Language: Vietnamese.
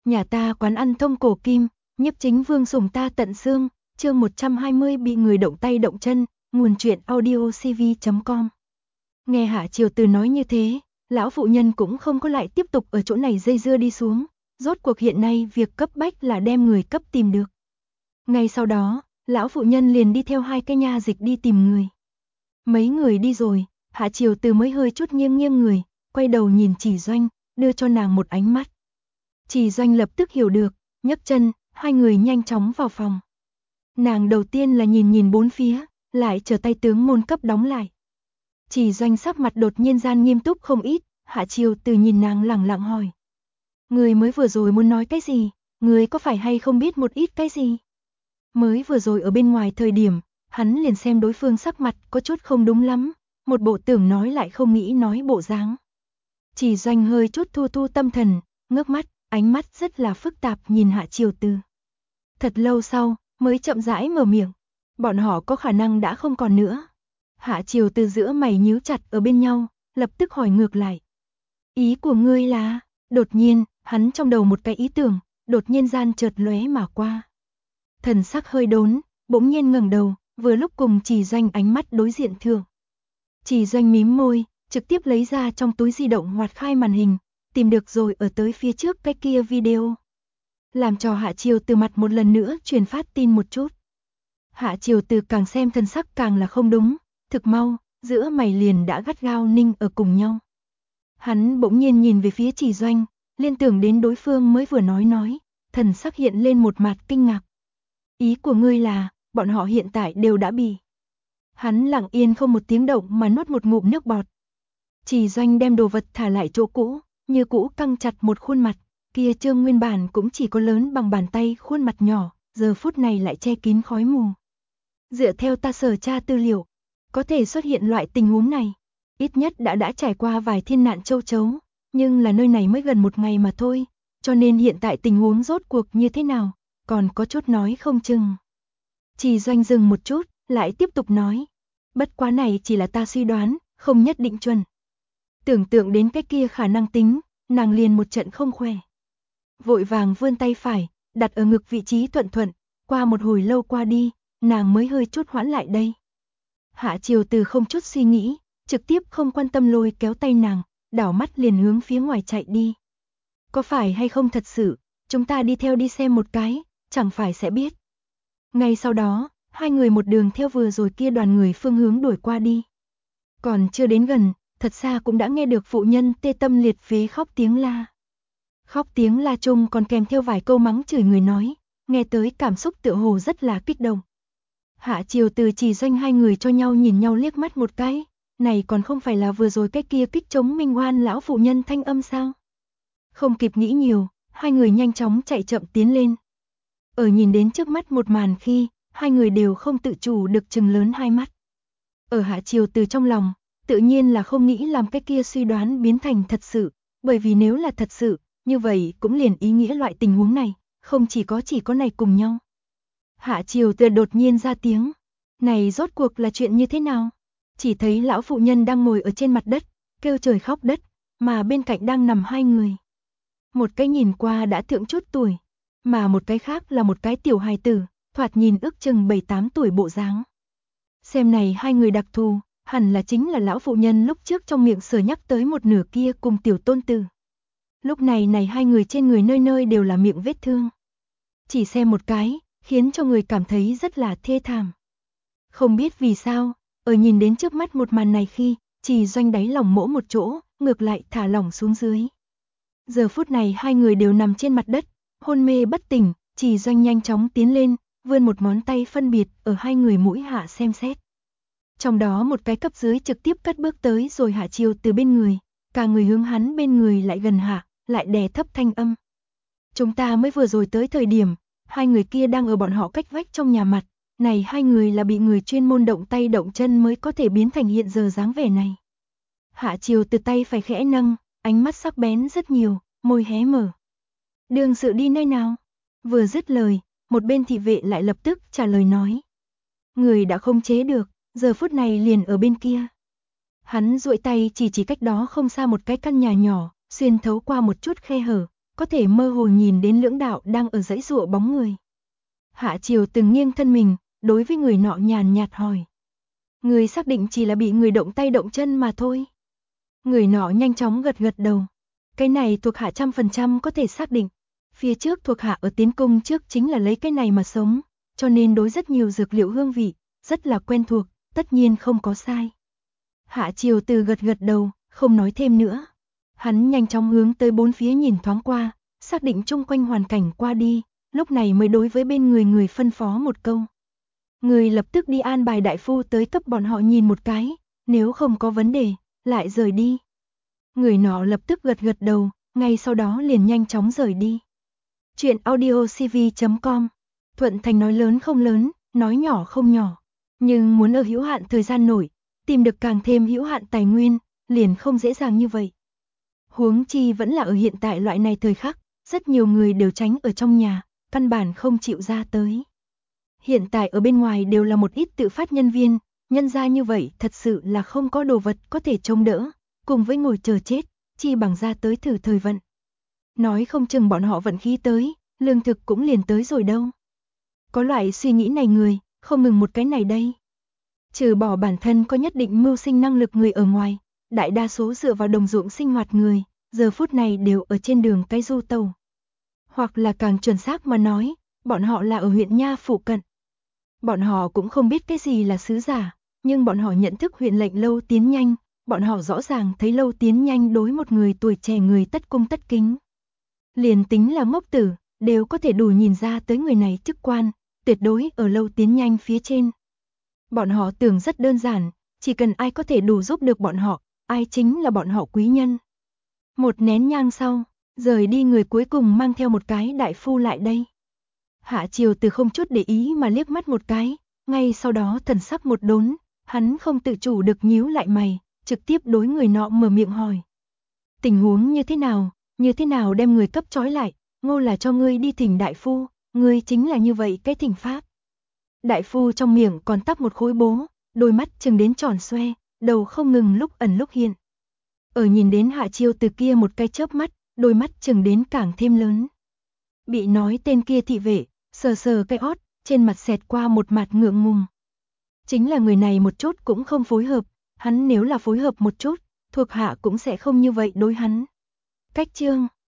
Nhà ta quán ăn thông cổ kim, nhiếp chính vương sủng ta tận xương, chương 120 bị người động tay động chân, nguồn truyện audiocv.com. Nghe Hạ Triều Từ nói như thế, lão phụ nhân cũng không có lại tiếp tục ở chỗ này dây dưa đi xuống, rốt cuộc hiện nay việc cấp bách là đem người cấp tìm được. Ngay sau đó, lão phụ nhân liền đi theo hai cái nha dịch đi tìm người. Mấy người đi rồi, Hạ Triều Từ mới hơi chút nghiêng nghiêng người, quay đầu nhìn Chỉ Doanh, đưa cho nàng một ánh mắt. Chỉ Doanh lập tức hiểu được, nhấc chân, hai người nhanh chóng vào phòng. Nàng đầu tiên là nhìn bốn phía, lại chờ tay tướng môn cấp đóng lại. Chỉ Doanh sắc mặt đột nhiên gian nghiêm túc không ít, Hạ Triều Từ nhìn nàng lẳng lặng hỏi. Người mới vừa rồi muốn nói cái gì, người có phải hay không biết một ít cái gì? Mới vừa rồi ở bên ngoài thời điểm, hắn liền xem đối phương sắc mặt có chút không đúng lắm, một bộ tưởng nói lại không nghĩ nói bộ dáng. Chỉ Doanh hơi chút thu tâm thần, ngước mắt, ánh mắt rất là phức tạp nhìn Hạ Triều Từ. Thật lâu sau, mới chậm rãi mở miệng, bọn họ có khả năng đã không còn nữa. Hạ Triều Từ giữa mày nhíu chặt ở bên nhau, lập tức hỏi ngược lại. Ý của ngươi là, đột nhiên, hắn trong đầu một cái ý tưởng, đột nhiên gian chợt lóe mà qua. Thần sắc hơi đốn, bỗng nhiên ngẩng đầu, vừa lúc cùng Chỉ Doanh ánh mắt đối diện thượng. Chỉ Doanh mím môi, trực tiếp lấy ra trong túi di động hoạt khai màn hình, tìm được rồi ở tới phía trước cái kia video. Làm cho Hạ Triều Từ mặt một lần nữa truyền phát tin một chút. Hạ Triều Từ càng xem thần sắc càng là không đúng, thực mau, giữa mày liền đã gắt gao ninh ở cùng nhau. Hắn bỗng nhiên nhìn về phía Chỉ Doanh, liên tưởng đến đối phương mới vừa nói, thần sắc hiện lên một mặt kinh ngạc. Ý của ngươi là, bọn họ hiện tại đều đã bị. Hắn lặng yên không một tiếng động mà nuốt một ngụm nước bọt. Chỉ Doanh đem đồ vật thả lại chỗ cũ, như cũ căng chặt một khuôn mặt, kia trương nguyên bản cũng chỉ có lớn bằng bàn tay khuôn mặt nhỏ, giờ phút này lại che kín khói mù. Dựa theo ta sở tra tư liệu, có thể xuất hiện loại tình huống này, ít nhất đã trải qua vài thiên nạn châu chấu, nhưng là nơi này mới gần một ngày mà thôi, cho nên hiện tại tình huống rốt cuộc như thế nào, còn có chút nói không chừng. Chỉ Doanh dừng một chút, lại tiếp tục nói, bất quá này chỉ là ta suy đoán, không nhất định chuẩn. Tưởng tượng đến cái kia khả năng tính, nàng liền một trận không khỏe. Vội vàng vươn tay phải, đặt ở ngực vị trí thuận, qua một hồi lâu qua đi, nàng mới hơi chút hoãn lại đây. Hạ Triều Từ không chút suy nghĩ, trực tiếp không quan tâm lôi kéo tay nàng, đảo mắt liền hướng phía ngoài chạy đi. Có phải hay không thật sự, chúng ta đi theo đi xem một cái, chẳng phải sẽ biết. Ngay sau đó, hai người một đường theo vừa rồi kia đoàn người phương hướng đuổi qua đi. Còn chưa đến gần, thật xa cũng đã nghe được phụ nhân tê tâm liệt phế khóc tiếng la. Khóc tiếng la chung còn kèm theo vài câu mắng chửi người nói, nghe tới cảm xúc tựa hồ rất là kích động. Hạ Triều Từ Chỉ Doanh hai người cho nhau nhìn nhau liếc mắt một cái, này còn không phải là vừa rồi cái kia kích chống minh oan lão phụ nhân thanh âm sao? Không kịp nghĩ nhiều, hai người nhanh chóng chạy chậm tiến lên. Ở nhìn đến trước mắt một màn khi, hai người đều không tự chủ được trừng lớn hai mắt. Ở Hạ Triều Từ trong lòng, tự nhiên là không nghĩ làm cái kia suy đoán biến thành thật sự, bởi vì nếu là thật sự, như vậy cũng liền ý nghĩa loại tình huống này, không chỉ có này cùng nhau. Hạ Triều Từ đột nhiên ra tiếng, này rốt cuộc là chuyện như thế nào? Chỉ thấy lão phụ nhân đang ngồi ở trên mặt đất, kêu trời khóc đất, mà bên cạnh đang nằm hai người. Một cái nhìn qua đã thượng chút tuổi, mà một cái khác là một cái tiểu hài tử, thoạt nhìn ước chừng 7-8 tuổi bộ dáng. Xem này hai người đặc thù, hẳn là chính là lão phụ nhân lúc trước trong miệng sở nhắc tới một nửa kia cùng tiểu tôn tử. Lúc này hai người trên người nơi nơi đều là miệng vết thương. Chỉ xem một cái, khiến cho người cảm thấy rất là thê thảm. Không biết vì sao, ở nhìn đến trước mắt một màn này khi, Chỉ Doanh đáy lòng mỗ một chỗ, ngược lại thả lỏng xuống dưới. Giờ phút này hai người đều nằm trên mặt đất, hôn mê bất tỉnh, Chỉ Doanh nhanh chóng tiến lên, vươn một ngón tay phân biệt ở hai người mũi hạ xem xét. Trong đó một cái cấp dưới trực tiếp cất bước tới rồi Hạ Triều Từ bên người, cả người hướng hắn bên người lại gần hạ, lại đè thấp thanh âm. Chúng ta mới vừa rồi tới thời điểm, hai người kia đang ở bọn họ cách vách trong nhà mặt, này hai người là bị người chuyên môn động tay động chân mới có thể biến thành hiện giờ dáng vẻ này. Hạ Triều Từ tay phải khẽ nâng, ánh mắt sắc bén rất nhiều, môi hé mở. Đương sự đi nơi nào? Vừa dứt lời, một bên thị vệ lại lập tức trả lời nói. Người đã không chế được, giờ phút này liền ở bên kia. Hắn duỗi tay chỉ cách đó không xa một cái căn nhà nhỏ, xuyên thấu qua một chút khe hở, có thể mơ hồ nhìn đến lưỡng đạo đang ở dãy giụa bóng người. Hạ Triều từng nghiêng thân mình, đối với người nọ nhàn nhạt hỏi. Người xác định chỉ là bị người động tay động chân mà thôi. Người nọ nhanh chóng gật gật đầu. Cái này thuộc hạ 100% có thể xác định. Phía trước thuộc hạ ở tiến cung trước chính là lấy cái này mà sống, cho nên đối rất nhiều dược liệu hương vị, rất là quen thuộc, tất nhiên không có sai. Hạ Triều Từ gật gật đầu, không nói thêm nữa. Hắn nhanh chóng hướng tới bốn phía nhìn thoáng qua, xác định chung quanh hoàn cảnh qua đi, lúc này mới đối với bên người phân phó một câu. Người lập tức đi an bài đại phu tới cấp bọn họ nhìn một cái, nếu không có vấn đề, lại rời đi. Người nọ lập tức gật gật đầu, ngay sau đó liền nhanh chóng rời đi. Chuyện audiocv.com. Thuận Thành nói lớn không lớn, nói nhỏ không nhỏ, nhưng muốn ở hữu hạn thời gian nổi, tìm được càng thêm hữu hạn tài nguyên, liền không dễ dàng như vậy. Huống chi vẫn là ở hiện tại loại này thời khắc, rất nhiều người đều tránh ở trong nhà, căn bản không chịu ra tới. Hiện tại ở bên ngoài đều là một ít tự phát nhân viên, nhân ra như vậy thật sự là không có đồ vật có thể chống đỡ, cùng với ngồi chờ chết, chi bằng ra tới thử thời vận. Nói không chừng bọn họ vận khí tới, lương thực cũng liền tới rồi đâu. Có loại suy nghĩ này người, không ngừng một cái này đây. Trừ bỏ bản thân có nhất định mưu sinh năng lực người ở ngoài, đại đa số dựa vào đồng ruộng sinh hoạt người, giờ phút này đều ở trên đường cái du tàu. Hoặc là càng chuẩn xác mà nói, bọn họ là ở huyện Nha phụ cận. Bọn họ cũng không biết cái gì là sứ giả, nhưng bọn họ nhận thức huyện lệnh Lâu Tiến Nhanh, bọn họ rõ ràng thấy Lâu Tiến Nhanh đối một người tuổi trẻ người tất cung tất kính. Liền tính là ngốc tử, đều có thể đủ nhìn ra tới người này chức quan, tuyệt đối ở Lâu Tiến Nhanh phía trên. Bọn họ tưởng rất đơn giản, chỉ cần ai có thể đủ giúp được bọn họ, ai chính là bọn họ quý nhân. Một nén nhang sau, rời đi người cuối cùng mang theo một cái đại phu lại đây. Hạ Triều Từ không chút để ý mà liếc mắt một cái, ngay sau đó thần sắc một đốn, hắn không tự chủ được nhíu lại mày, trực tiếp đối người nọ mở miệng hỏi. Tình huống như thế nào đem người cấp trói lại, Ngô là cho ngươi đi thỉnh đại phu, ngươi chính là như vậy cái thỉnh pháp. Đại phu trong miệng còn tắp một khối bố, đôi mắt trừng đến tròn xoe, đầu không ngừng lúc ẩn lúc hiện. Ở nhìn đến Hạ Triều Từ kia một cái chớp mắt, đôi mắt trừng đến càng thêm lớn. Bị nói tên kia thị vệ, sờ sờ cái ót, trên mặt xẹt qua một mặt ngượng ngùng. Chính là người này một chút cũng không phối hợp, hắn nếu là phối hợp một chút, thuộc hạ cũng sẽ không như vậy đối hắn. Cách chương